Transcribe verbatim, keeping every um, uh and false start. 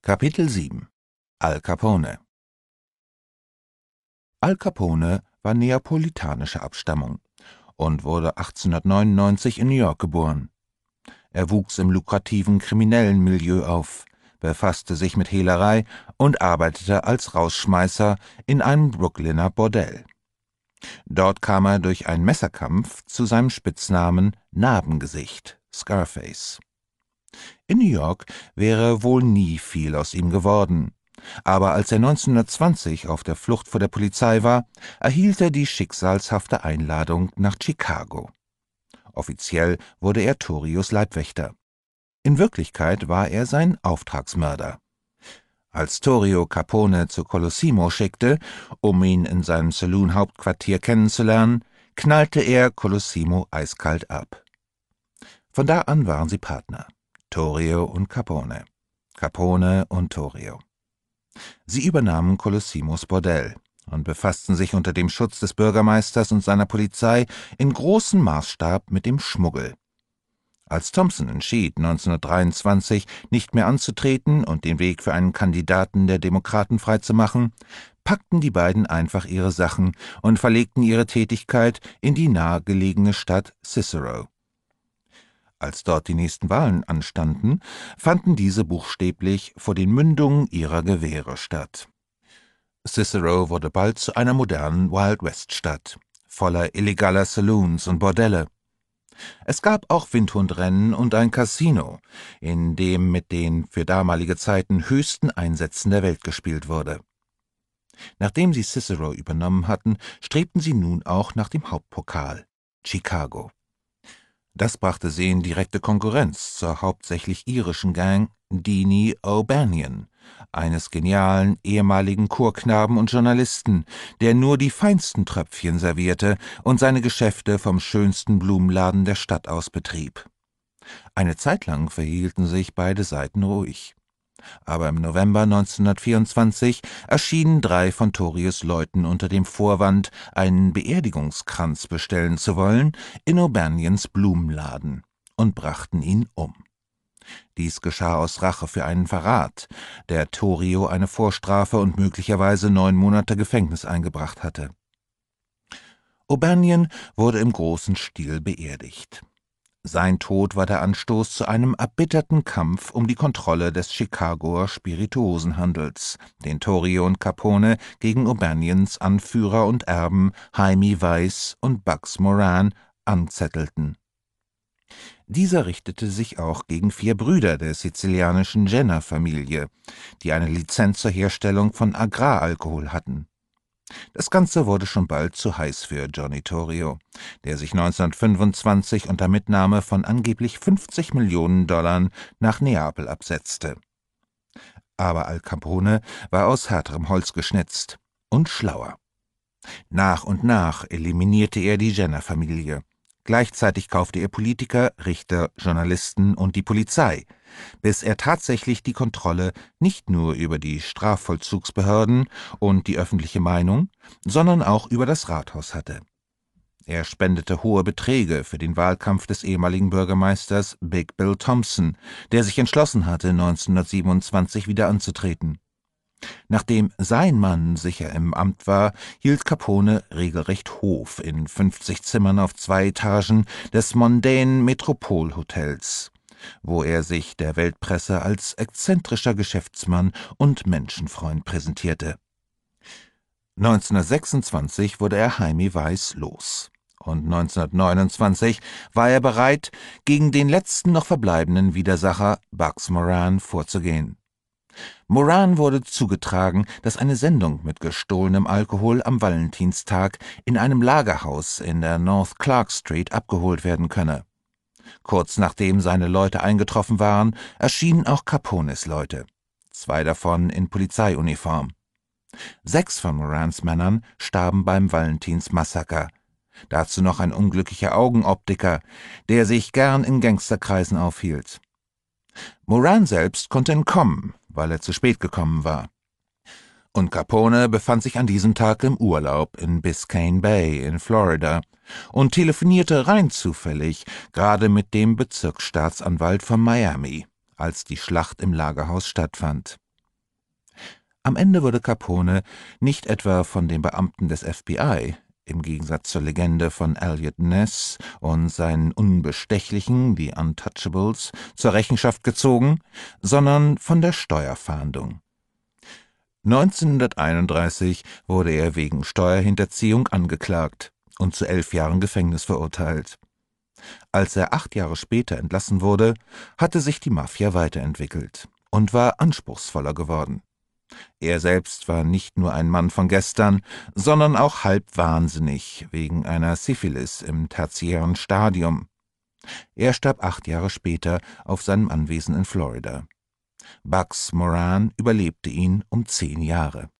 Kapitel sieben Al Capone Al Capone war neapolitanischer Abstammung und wurde achtzehnhundertneunundneunzig in New York geboren. Er wuchs im lukrativen kriminellen Milieu auf, befasste sich mit Hehlerei und arbeitete als Rausschmeißer in einem Brooklyner Bordell. Dort kam er durch einen Messerkampf zu seinem Spitznamen Narbengesicht, Scarface. In New York wäre wohl nie viel aus ihm geworden, aber als er neunzehnhundertzwanzig auf der Flucht vor der Polizei war, erhielt er die schicksalshafte Einladung nach Chicago. Offiziell wurde er Torios Leibwächter. In Wirklichkeit war er sein Auftragsmörder. Als Torio Capone zu Colosimo schickte, um ihn in seinem Saloon-Hauptquartier kennenzulernen, knallte er Colosimo eiskalt ab. Von da an waren sie Partner, Torio und Capone, Capone und Torio. Sie übernahmen Colosimos Bordell und befassten sich unter dem Schutz des Bürgermeisters und seiner Polizei in großem Maßstab mit dem Schmuggel. Als Thompson entschied, neunzehnhundertdreiundzwanzig nicht mehr anzutreten und den Weg für einen Kandidaten der Demokraten freizumachen, packten die beiden einfach ihre Sachen und verlegten ihre Tätigkeit in die nahegelegene Stadt Cicero. Als dort die nächsten Wahlen anstanden, fanden diese buchstäblich vor den Mündungen ihrer Gewehre statt. Cicero wurde bald zu einer modernen Wild-West-Stadt, voller illegaler Saloons und Bordelle. Es gab auch Windhundrennen und ein Casino, in dem mit den für damalige Zeiten höchsten Einsätzen der Welt gespielt wurde. Nachdem sie Cicero übernommen hatten, strebten sie nun auch nach dem Hauptpokal, Chicago. Das brachte sie in direkte Konkurrenz zur hauptsächlich irischen Gang Deanie O'Banion, eines genialen ehemaligen Chorknaben und Journalisten, der nur die feinsten Tröpfchen servierte und seine Geschäfte vom schönsten Blumenladen der Stadt aus betrieb. Eine Zeit lang verhielten sich beide Seiten ruhig. Aber im November neunzehnhundertvierundzwanzig erschienen drei von Torios Leuten unter dem Vorwand, einen Beerdigungskranz bestellen zu wollen, in O'Banions Blumenladen und brachten ihn um. Dies geschah aus Rache für einen Verrat, der Torio eine Vorstrafe und möglicherweise neun Monate Gefängnis eingebracht hatte. O'Banion wurde im großen Stil beerdigt. Sein Tod war der Anstoß zu einem erbitterten Kampf um die Kontrolle des Chicagoer Spirituosenhandels, den Torio und Capone gegen O'Banions Anführer und Erben Hymie Weiss und Bugs Moran anzettelten. Dieser richtete sich auch gegen vier Brüder der sizilianischen Jenner-Familie, die eine Lizenz zur Herstellung von Agraralkohol hatten. Das Ganze wurde schon bald zu heiß für Johnny Torio, der sich neunzehnhundertfünfundzwanzig unter Mitnahme von angeblich fünfzig Millionen Dollar nach Neapel absetzte. Aber Al Capone war aus härterem Holz geschnitzt und schlauer. Nach und nach eliminierte er die Jenner-Familie. Gleichzeitig kaufte er Politiker, Richter, Journalisten und die Polizei, bis er tatsächlich die Kontrolle nicht nur über die Strafvollzugsbehörden und die öffentliche Meinung, sondern auch über das Rathaus hatte. Er spendete hohe Beträge für den Wahlkampf des ehemaligen Bürgermeisters Big Bill Thompson, der sich entschlossen hatte, neunzehnhundertsiebenundzwanzig wieder anzutreten. Nachdem sein Mann sicher im Amt war, hielt Capone regelrecht Hof in fünfzig Zimmern auf zwei Etagen des mondänen Metropolhotels, wo er sich der Weltpresse als exzentrischer Geschäftsmann und Menschenfreund präsentierte. neunzehnhundertsechsundzwanzig wurde er Hymie Weiss los, und neunzehnhundertneunundzwanzig war er bereit, gegen den letzten noch verbleibenden Widersacher Bugs Moran vorzugehen. Moran wurde zugetragen, dass eine Sendung mit gestohlenem Alkohol am Valentinstag in einem Lagerhaus in der North Clark Street abgeholt werden könne. Kurz nachdem seine Leute eingetroffen waren, erschienen auch Capones Leute, zwei davon in Polizeiuniform. Sechs von Morans Männern starben beim Valentinsmassaker, dazu noch ein unglücklicher Augenoptiker, der sich gern in Gangsterkreisen aufhielt. Moran selbst konnte entkommen, weil er zu spät gekommen war. Und Capone befand sich an diesem Tag im Urlaub in Biscayne Bay in Florida und telefonierte rein zufällig gerade mit dem Bezirksstaatsanwalt von Miami, als die Schlacht im Lagerhaus stattfand. Am Ende wurde Capone nicht etwa von den Beamten des F B I, im Gegensatz zur Legende von Eliot Ness und seinen Unbestechlichen, die Untouchables, zur Rechenschaft gezogen, sondern von der Steuerfahndung. neunzehnhunderteinunddreißig wurde er wegen Steuerhinterziehung angeklagt und zu elf Jahren Gefängnis verurteilt. Als er acht Jahre später entlassen wurde, hatte sich die Mafia weiterentwickelt und war anspruchsvoller geworden. Er selbst war nicht nur ein Mann von gestern, sondern auch halb wahnsinnig wegen einer Syphilis im tertiären Stadium. Er starb acht Jahre später auf seinem Anwesen in Florida. Bugs Moran überlebte ihn um zehn Jahre.